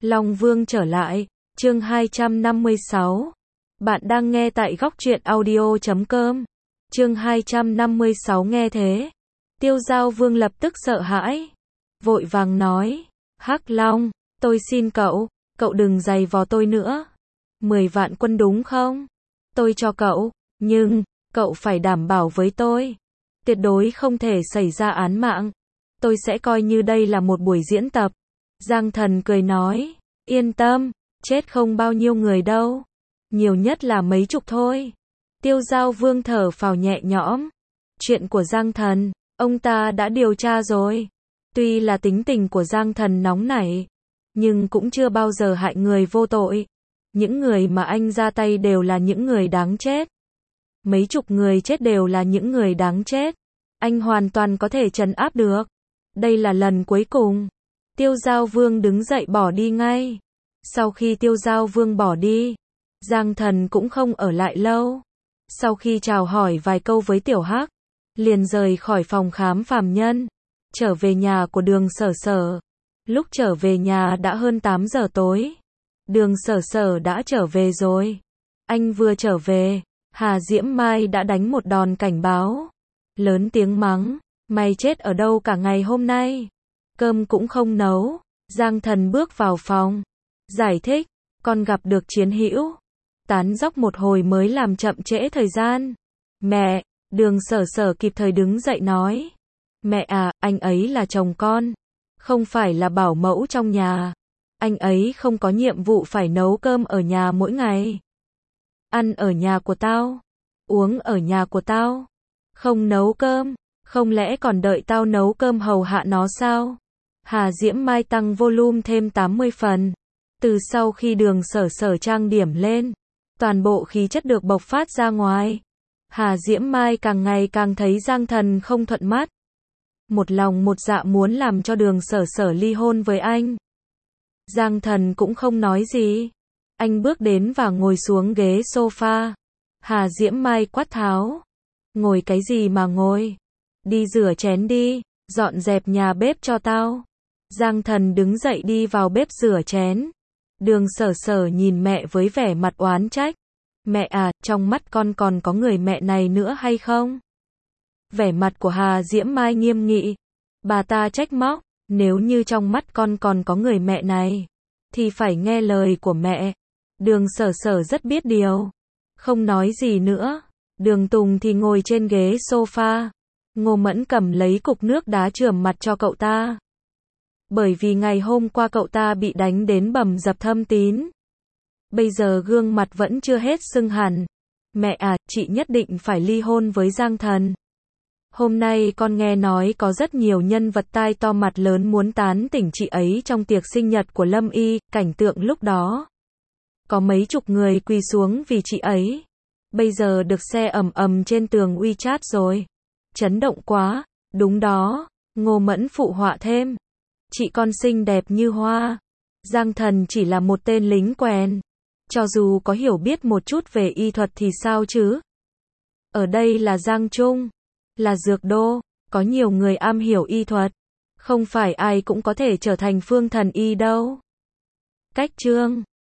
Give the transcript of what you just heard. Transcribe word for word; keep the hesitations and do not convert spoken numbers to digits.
Long Vương trở lại, chương hai trăm năm mươi sáu. Bạn đang nghe tại góc truyện audio chấm com. Chương hai trăm năm mươi sáu nghe thế. Tiêu Giao Vương lập tức sợ hãi. Vội vàng nói, Hắc Long, tôi xin cậu, cậu đừng giày vò tôi nữa. Mười vạn quân đúng không? Tôi cho cậu, nhưng, cậu phải đảm bảo với tôi. Tuyệt đối không thể xảy ra án mạng. Tôi sẽ coi như đây là một buổi diễn tập. Giang Thần cười nói, yên tâm, chết không bao nhiêu người đâu. Nhiều nhất là mấy chục thôi. Tiêu Giao Vương thở phào nhẹ nhõm. Chuyện của Giang Thần, ông ta đã điều tra rồi. Tuy là tính tình của Giang Thần nóng nảy, nhưng cũng chưa bao giờ hại người vô tội. Những người mà anh ra tay đều là những người đáng chết. Mấy chục người chết đều là những người đáng chết. Anh hoàn toàn có thể trấn áp được. Đây là lần cuối cùng. Tiêu Giao Vương đứng dậy bỏ đi ngay. Sau khi Tiêu Giao Vương bỏ đi, Giang Thần cũng không ở lại lâu. Sau khi chào hỏi vài câu với Tiểu Hắc, liền rời khỏi phòng khám phàm nhân, trở về nhà của Đường Sở Sở. Lúc trở về nhà đã hơn tám giờ tối. Đường Sở Sở đã trở về rồi. Anh vừa trở về, Hà Diễm Mai đã đánh một đòn cảnh báo. Lớn tiếng mắng, mày chết ở đâu cả ngày hôm nay? Cơm cũng không nấu. Giang Thần bước vào phòng, giải thích, con gặp được chiến hữu. Tán dóc một hồi mới làm chậm trễ thời gian. Mẹ, Đường Sở Sở kịp thời đứng dậy nói. Mẹ à, anh ấy là chồng con, không phải là bảo mẫu trong nhà. Anh ấy không có nhiệm vụ phải nấu cơm ở nhà mỗi ngày. Ăn ở nhà của tao, uống ở nhà của tao. Không nấu cơm, không lẽ còn đợi tao nấu cơm hầu hạ nó sao? Hà Diễm Mai tăng volume thêm tám mươi phần. Từ sau khi Đường Sở Sở trang điểm lên, toàn bộ khí chất được bộc phát ra ngoài. Hà Diễm Mai càng ngày càng thấy Giang Thần không thuận mắt. Một lòng một dạ muốn làm cho Đường Sở Sở ly hôn với anh. Giang Thần cũng không nói gì. Anh bước đến và ngồi xuống ghế sofa. Hà Diễm Mai quát tháo. Ngồi cái gì mà ngồi? Đi rửa chén đi, dọn dẹp nhà bếp cho tao. Giang Thần đứng dậy đi vào bếp rửa chén. Đường Sở Sở nhìn mẹ với vẻ mặt oán trách. Mẹ à, trong mắt con còn có người mẹ này nữa hay không? Vẻ mặt của Hà Diễm Mai nghiêm nghị. Bà ta trách móc, nếu như trong mắt con còn có người mẹ này, thì phải nghe lời của mẹ. Đường Sở Sở rất biết điều. Không nói gì nữa. Đường Tùng thì ngồi trên ghế sofa. Ngô Mẫn cầm lấy cục nước đá chườm mặt cho cậu ta. Bởi vì ngày hôm qua cậu ta bị đánh đến bầm dập thâm tín. Bây giờ gương mặt vẫn chưa hết sưng hẳn. Mẹ à, chị nhất định phải ly hôn với Giang Thần. Hôm nay con nghe nói có rất nhiều nhân vật tai to mặt lớn muốn tán tỉnh chị ấy trong tiệc sinh nhật của Lâm Y. Cảnh tượng lúc đó, có mấy chục người quỳ xuống vì chị ấy. Bây giờ được xe ầm ầm trên tường WeChat rồi. Chấn động quá. Đúng đó, Ngô Mẫn phụ họa thêm. Chị con xinh đẹp như hoa. Giang Thần chỉ là một tên lính quèn. Cho dù có hiểu biết một chút về y thuật thì sao chứ? Ở đây là Giang Trung, là dược đô, có nhiều người am hiểu y thuật. Không phải ai cũng có thể trở thành phương thần y đâu. Cách chương